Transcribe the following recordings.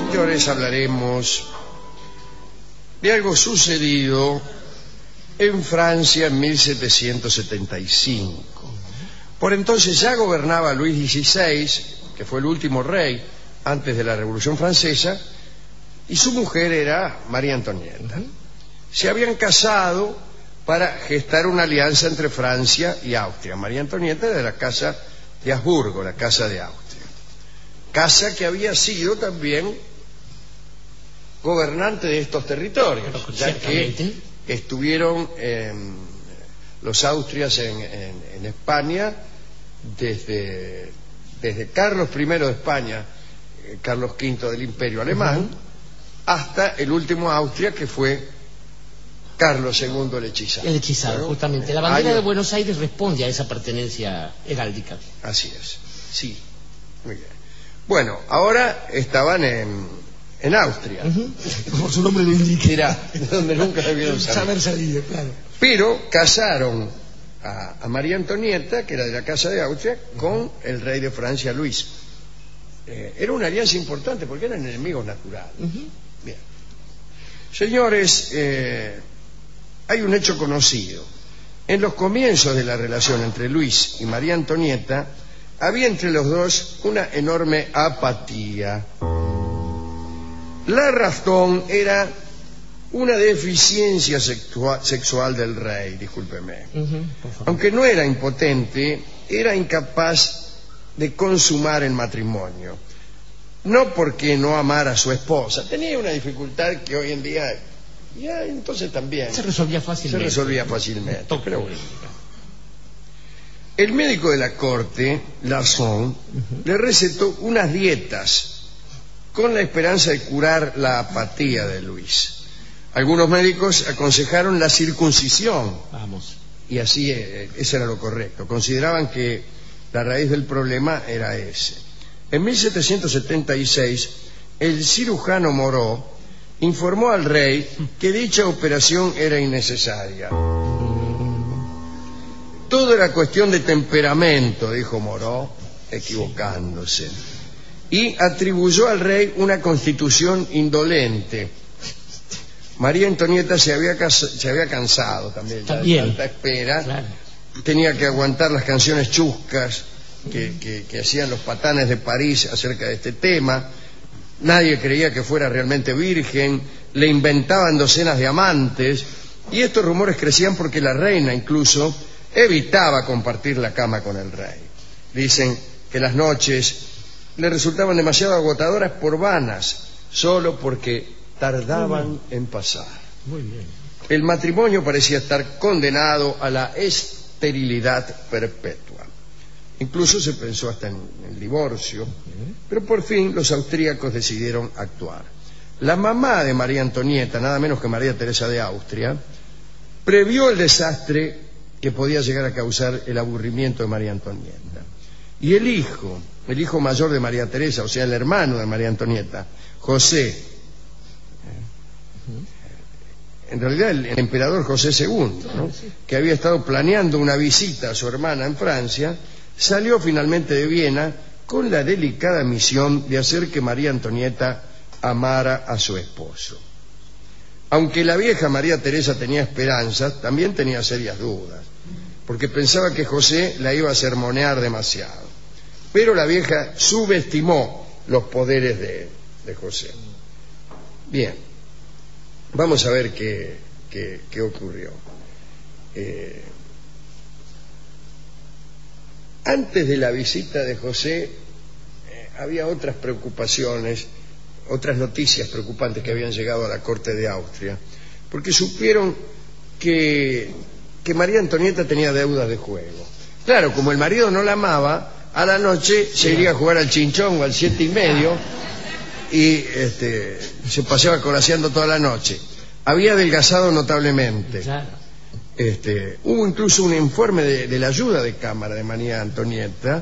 señores, hablaremos de algo sucedido en Francia en 1775. Por entonces ya gobernaba Luis XVI, que fue el último rey antes de la Revolución Francesa, y su mujer era María Antonieta. Se habían casado para gestar una alianza entre Francia y Austria. María Antonieta era de la casa de Habsburgo, la casa de Austria. Casa que había sido también gobernante de estos territorios, ya que estuvieron los Austrias en España desde Carlos I de España, Carlos V del Imperio Alemán, hasta el último Austria, que fue Carlos II el Hechizado. El Hechizado, justamente. La bandera de Buenos Aires responde a esa pertenencia heráldica. Así es, sí, muy bien. Bueno, ahora estaban en Austria. Como su nombre lo indica. Era donde nunca debieron salir, claro. Pero casaron a María Antonieta, que era de la casa de Austria, con el rey de Francia, Luis. Era una alianza importante porque eran enemigos naturales. Bien. Señores, hay un hecho conocido. En los comienzos de la relación entre Luis y María Antonieta, había entre los dos una enorme apatía. La razón era una deficiencia sexual del rey, discúlpeme. Aunque no era impotente, era incapaz de consumar el matrimonio. No porque no amara a su esposa, tenía una dificultad que hoy en día ya entonces también se resolvía fácilmente. Pero bueno. El médico de la corte, Lasson, le recetó unas dietas con la esperanza de curar la apatía de Luis. Algunos médicos aconsejaron la circuncisión. Y así, ese era lo correcto. Consideraban que la raíz del problema era ese. En 1776, el cirujano Moreau informó al rey que dicha operación era innecesaria. Todo era cuestión de temperamento, dijo Moreau, equivocándose. Y atribuyó al rey una constitución indolente. María Antonieta se había cansado también. De tanta espera. Claro. Tenía que aguantar las canciones chuscas que hacían los patanes de París acerca de este tema. Nadie creía que fuera realmente virgen. Le inventaban docenas de amantes. Y estos rumores crecían porque la reina incluso evitaba compartir la cama con el rey. Dicen que las noches le resultaban demasiado agotadoras por vanas, solo porque tardaban en pasar. Muy bien. El matrimonio parecía estar condenado a la esterilidad perpetua. Incluso se pensó hasta en el divorcio, pero por fin los austríacos decidieron actuar. La mamá de María Antonieta, nada menos que María Teresa de Austria, previó el desastre que podía llegar a causar el aburrimiento de María Antonieta. Y el hijo mayor de María Teresa, o sea, el hermano de María Antonieta, José, en realidad el emperador José II, ¿no?, que había estado planeando una visita a su hermana en Francia, salió finalmente de Viena con la delicada misión de hacer que María Antonieta amara a su esposo. Aunque la vieja María Teresa tenía esperanzas, también tenía serias dudas, porque pensaba que José la iba a sermonear demasiado. Pero la vieja subestimó los poderes de José. Bien, vamos a ver qué ocurrió. Antes de la visita de José, había otras preocupaciones, otras noticias preocupantes que habían llegado a la corte de Austria, porque supieron que María Antonieta tenía deudas de juego. Claro, como el marido no la amaba, a la noche se iría a jugar al chinchón o al 7:30 y se paseaba colaseando toda la noche. Había adelgazado notablemente. Hubo incluso un informe de la ayuda de cámara de María Antonieta,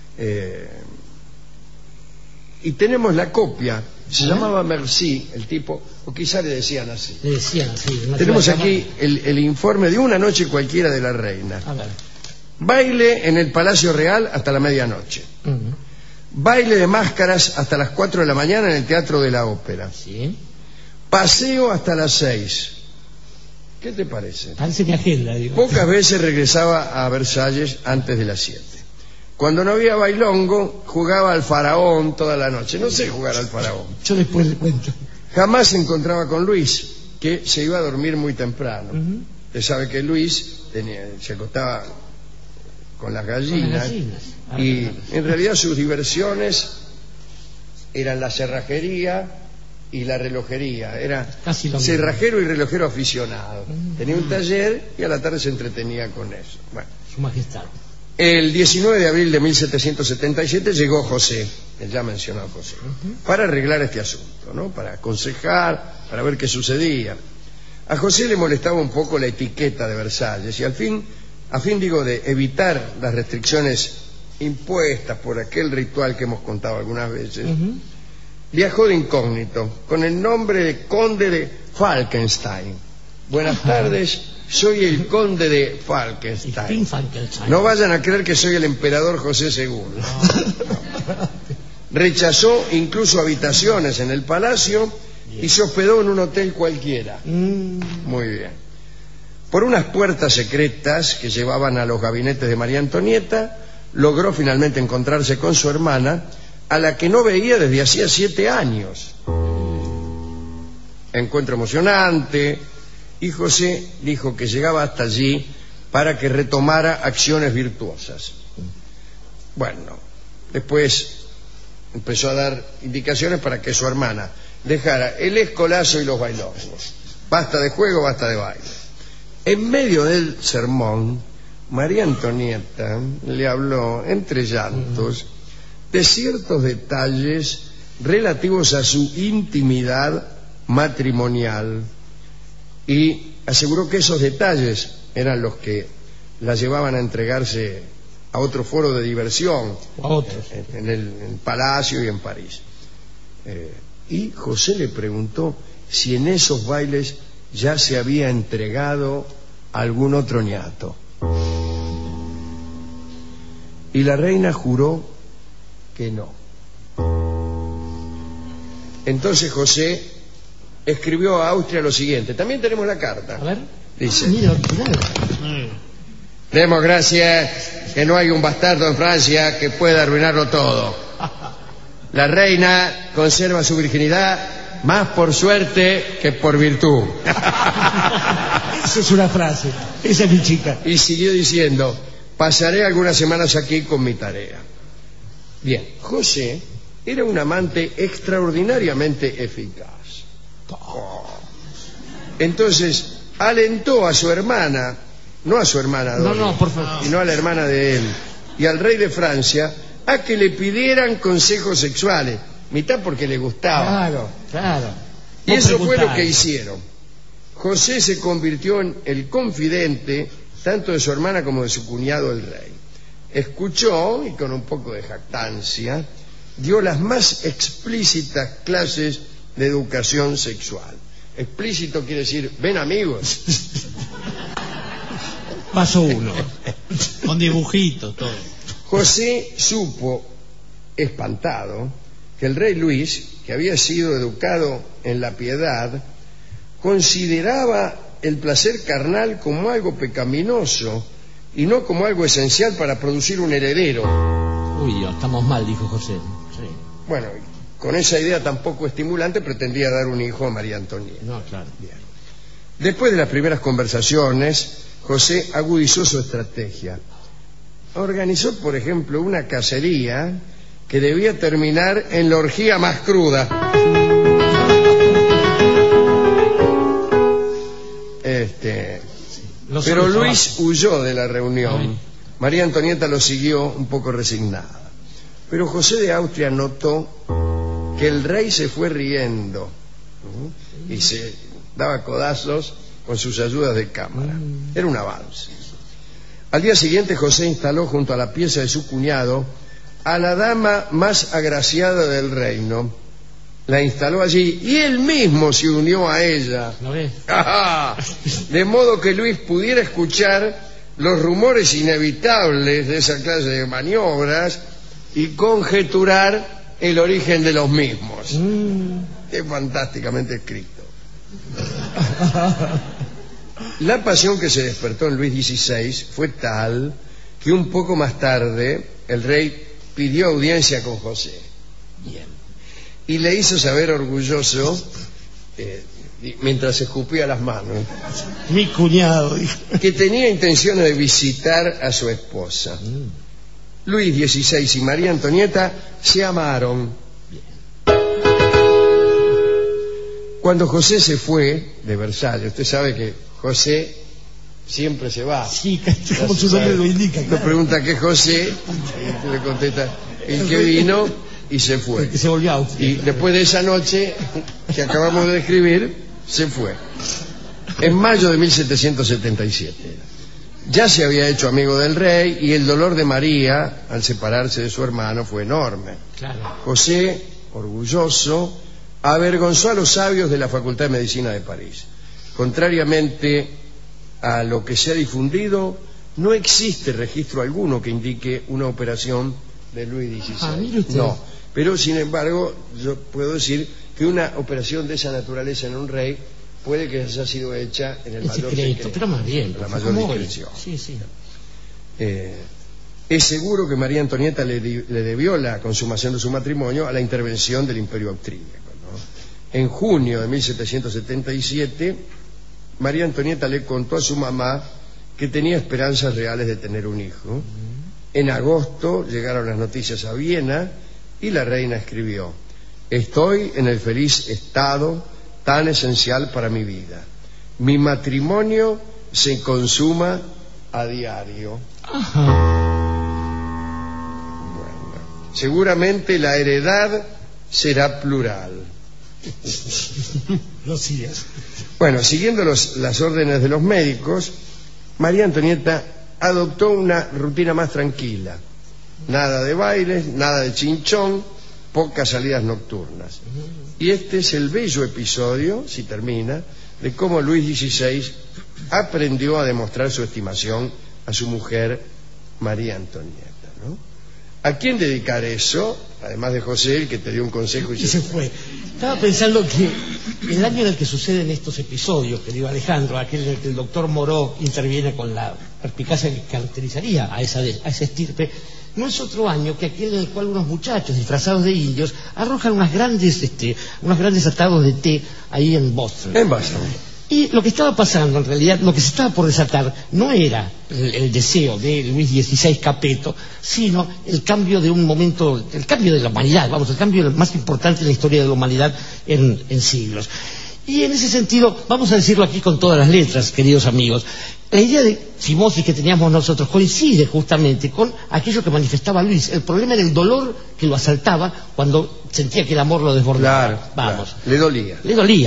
y tenemos la copia. Se llamaba Merci el tipo, o quizá le decían así. Tenemos aquí el informe de una noche cualquiera de la reina. Baile en el Palacio Real hasta la medianoche. baile de máscaras hasta las 4 de la mañana en el Teatro de la Ópera. Sí. Paseo hasta las 6. ¿Qué te parece? Parece mi agenda, digo. Pocas veces regresaba a Versalles antes de las 7. Cuando no había bailongo, jugaba al faraón toda la noche. No sé jugar al faraón. Yo después le cuento. Jamás se encontraba con Luis, que se iba a dormir muy temprano. Usted sabe que Luis se acostaba con las gallinas. Y en realidad sus diversiones eran la cerrajería y la relojería. Era cerrajero y relojero aficionado. Tenía un taller y a la tarde se entretenía con eso. Bueno. Su Majestad. El 19 de abril de 1777 llegó José, el ya mencionado José, para arreglar este asunto, ¿no? Para aconsejar, para ver qué sucedía. A José le molestaba un poco la etiqueta de Versalles y a fin de evitar las restricciones impuestas por aquel ritual que hemos contado algunas veces, viajó de incógnito con el nombre de conde de Falkenstein. Buenas tardes, soy el conde de Falkenstein. No vayan a creer que soy el emperador José II. No. Rechazó incluso habitaciones en el palacio y se hospedó en un hotel cualquiera. Muy bien. Por unas puertas secretas que llevaban a los gabinetes de María Antonieta, logró finalmente encontrarse con su hermana, a la que no veía desde hacía 7 años. Encuentro emocionante, y José dijo que llegaba hasta allí para que retomara acciones virtuosas. Bueno, después empezó a dar indicaciones para que su hermana dejara el escolazo y los bailongos. Basta de juego, basta de baile. En medio del sermón, María Antonieta le habló, entre llantos, de ciertos detalles relativos a su intimidad matrimonial y aseguró que esos detalles eran los que la llevaban a entregarse a otro foro de diversión, en el Palacio y en París. Y José le preguntó si en esos bailes ya se había entregado a algún otro ñato. Y la reina juró que no. Entonces José escribió a Austria lo siguiente. También tenemos la carta. A ver. Dice: demos gracias que no hay un bastardo en Francia que pueda arruinarlo todo. La reina conserva su virginidad más por suerte que por virtud. Esa es una frase. Esa es mi chica. Y siguió diciendo: pasaré algunas semanas aquí con mi tarea. Bien, José era un amante extraordinariamente eficaz. Entonces alentó a su hermana, no a su hermana Doris, por favor, sino a la hermana de él y al rey de Francia a que le pidieran consejos sexuales, mitad porque le gustaba. Claro. Y eso fue lo que hicieron. José se convirtió en el confidente tanto de su hermana como de su cuñado el rey. Escuchó, y con un poco de jactancia, dio las más explícitas clases de educación sexual. Explícito quiere decir, ven amigos. Paso 1. Con dibujitos, todo. José supo, espantado, que el rey Luis, que había sido educado en la piedad, consideraba el placer carnal como algo pecaminoso y no como algo esencial para producir un heredero. Uy, estamos mal, dijo José. Sí. Bueno, con esa idea tan poco estimulante pretendía dar un hijo a María Antonieta. No, claro. Bien. Después de las primeras conversaciones, José agudizó su estrategia. Organizó, por ejemplo, una cacería que debía terminar en la orgía más cruda. Pero Luis huyó de la reunión. María Antonieta lo siguió un poco resignada. Pero José de Austria notó que el rey se fue riendo y se daba codazos con sus ayudas de cámara. Era un avance. Al día siguiente José instaló junto a la pieza de su cuñado a la dama más agraciada del reino. La instaló allí y él mismo se unió a ella. ¿Lo ves? De modo que Luis pudiera escuchar los rumores inevitables de esa clase de maniobras y conjeturar el origen de los mismos. Es fantásticamente escrito. La pasión que se despertó en Luis XVI fue tal que un poco más tarde el rey pidió audiencia con José. Bien. Y le hizo saber orgulloso, mientras se escupía las manos, Mi cuñado, dijo. que tenía intenciones de visitar a su esposa. Luis XVI y María Antonieta se amaron. Cuando José se fue de Versalles, usted sabe que José siempre se va. Sí, como su nombre lo indica. Usted pregunta qué José, y usted le contesta el que vino y se fue. El que se volvió a Austria. Y después de esa noche que acabamos de describir, se fue. En mayo de 1777. Ya se había hecho amigo del rey y el dolor de María al separarse de su hermano fue enorme. Claro. José, orgulloso, avergonzó a los sabios de la Facultad de Medicina de París. Contrariamente a lo que se ha difundido, no existe registro alguno que indique una operación de Luis XVI. Mire usted. No, pero sin embargo yo puedo decir que una operación de esa naturaleza en un rey puede que haya sido hecha en el mayor secreto, pero más bien, la mayor discreción. Sí, sí. Es seguro que María Antonieta le debió la consumación de su matrimonio a la intervención del Imperio Austríaco, ¿no? En junio de 1777, María Antonieta le contó a su mamá que tenía esperanzas reales de tener un hijo. En agosto llegaron las noticias a Viena y la reina escribió: estoy en el feliz estado tan esencial para mi vida. Mi matrimonio se consuma a diario. Ajá. Bueno, seguramente la heredad será plural. No sigas. Bueno, siguiendo las órdenes de los médicos, María Antonieta adoptó una rutina más tranquila. Nada de bailes, nada de chinchón, pocas salidas nocturnas. Y este es el bello episodio, si termina, de cómo Luis XVI aprendió a demostrar su estimación a su mujer María Antonieta, ¿no? ¿A quién dedicar eso? Además de José, el que te dio un consejo y se fue. Estaba pensando que el año en el que suceden estos episodios, querido Alejandro, aquel en el que el doctor Moró interviene con la perspicacia que caracterizaría a esa estirpe, no es otro año que aquel en el cual unos muchachos disfrazados de indios arrojan unos grandes atados de té ahí en Boston. En Boston. Y lo que estaba pasando, en realidad, lo que se estaba por desatar, no era el deseo de Luis XVI Capeto, sino el cambio de un momento, el cambio de la humanidad, el cambio más importante en la historia de la humanidad en siglos. Y en ese sentido, vamos a decirlo aquí con todas las letras, queridos amigos, la idea de fimosis que teníamos nosotros coincide justamente con aquello que manifestaba Luis. El problema era el dolor que lo asaltaba cuando sentía que el amor lo desbordaba. Claro. Le dolía. Le dolía,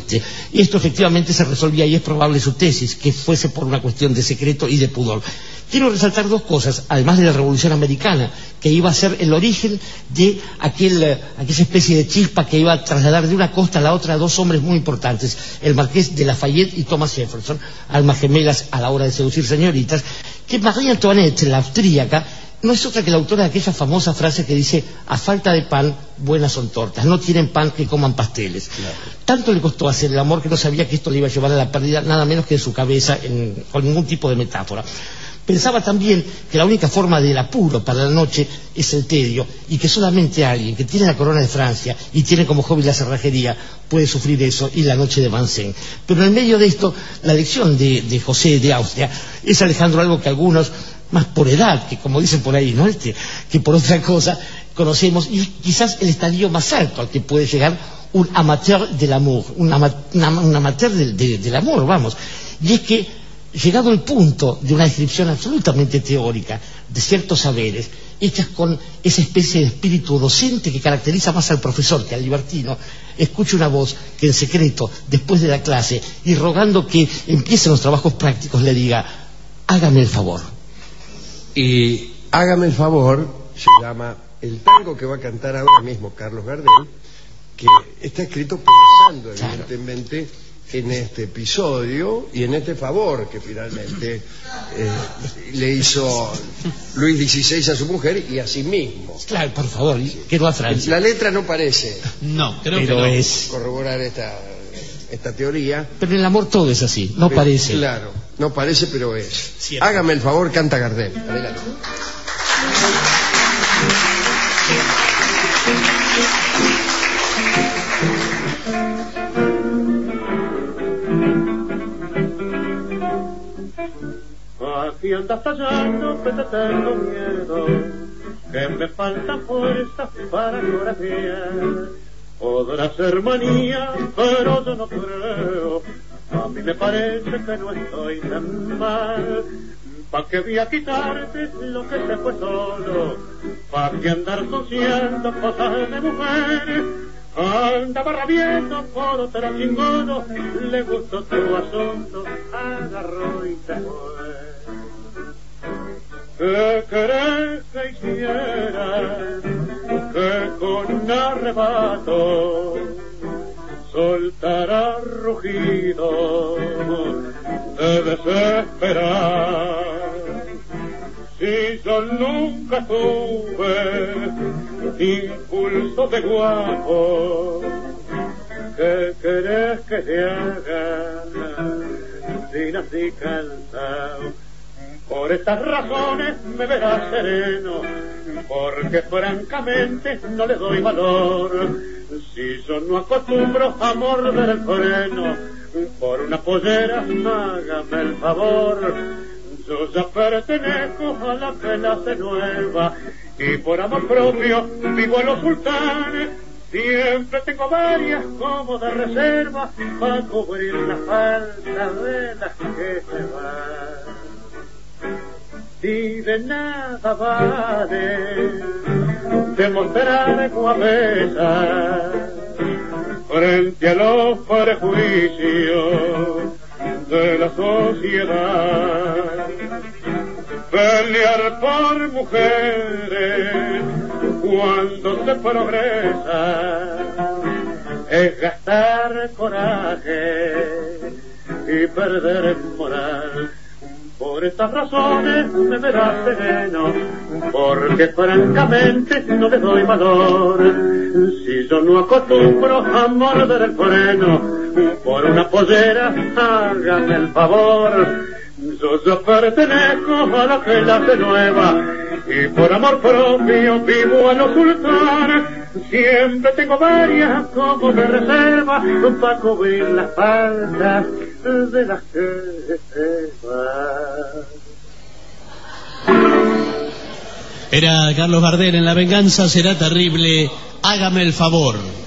y esto efectivamente se resolvía, y es probable su tesis, que fuese por una cuestión de secreto y de pudor. Quiero resaltar dos cosas, además de la Revolución Americana, que iba a ser el origen de aquella especie de chispa que iba a trasladar de una costa a la otra a dos hombres muy importantes, el Marqués de Lafayette y Thomas Jefferson, almas gemelas a la hora de seducir señoritas, que María Antoinette, la austríaca, no es otra que la autora de aquella famosa frase que dice: a falta de pan, buenas son tortas, no tienen pan que coman pasteles. Claro. Tanto le costó hacer el amor que no sabía que esto le iba a llevar a la pérdida nada menos que de su cabeza, con ningún tipo de metáfora. Pensaba también que la única forma del apuro para la noche es el tedio, y que solamente alguien que tiene la corona de Francia y tiene como hobby la cerrajería puede sufrir eso, y la noche de Vincennes. Pero en medio de esto, la elección de José de Austria es, Alejandro, algo que algunos, más por edad, que como dicen por ahí, ¿no? Que por otra cosa, conocemos, y quizás el estadio más alto al que puede llegar un amateur del amor, un amateur del amor, y es que, llegado el punto de una descripción absolutamente teórica de ciertos saberes, hechas con esa especie de espíritu docente que caracteriza más al profesor que al libertino, escucha una voz que en secreto, después de la clase, y rogando que empiecen los trabajos prácticos, le diga: hágame el favor. Y hágame el favor se llama el tango que va a cantar ahora mismo Carlos Gardel, que está escrito pensando evidentemente en este episodio y en este favor que finalmente le hizo Luis XVI a su mujer y a sí mismo. Claro, por favor, quedó a Francia. La letra no parece No, creo Pero que no. es... corroborar esta teoría. Pero en el amor todo es así, no Pero, parece. Claro, no parece, pero es. Cierto. Hágame el favor, canta Gardel. Adelante. Aquí andas fallando, que te tengo miedo, que me falta fuerza para corajear. Podrá ser manía, pero yo no creo. A mí me parece que no estoy tan mal. ¿Pa' qué voy a quitarte lo que se fue solo? ¿Pa' qué andar asociando cosas de mujer? Andaba rabiando por otra chingona, le gustó tu asunto, agarró y se fue. ¿Qué querés que hiciera? Que con arrebato soltará rugido de desesperar. Si yo nunca tuve impulso de guapo, ¿qué querés que te haga si nací cansado? Por estas razones me verás sereno, porque francamente no le doy valor. Si yo no acostumbro a morder el freno, por una pollera hágame el favor. Yo ya pertenezco a la clase nueva y por amor propio vivo en los sultanes. Siempre tengo varias como de reserva para cubrir la falta de las que se van. Y de nada vale demostrar guapesa frente a los prejuicios de la sociedad. Pelear por mujeres cuando se progresa es gastar coraje y perder moral. Por estas razones me verás sereno, porque francamente no le doy valor. Si yo no acostumbro a morder el freno, por una pollera hágame el favor. Yo pertenezco a la clase nueva y por amor propio vivo a los sultanes. Siempre tengo varias como de reserva para cubrir las faltas de las que se van. Era Carlos Gardel en La venganza será terrible. Hágame el favor.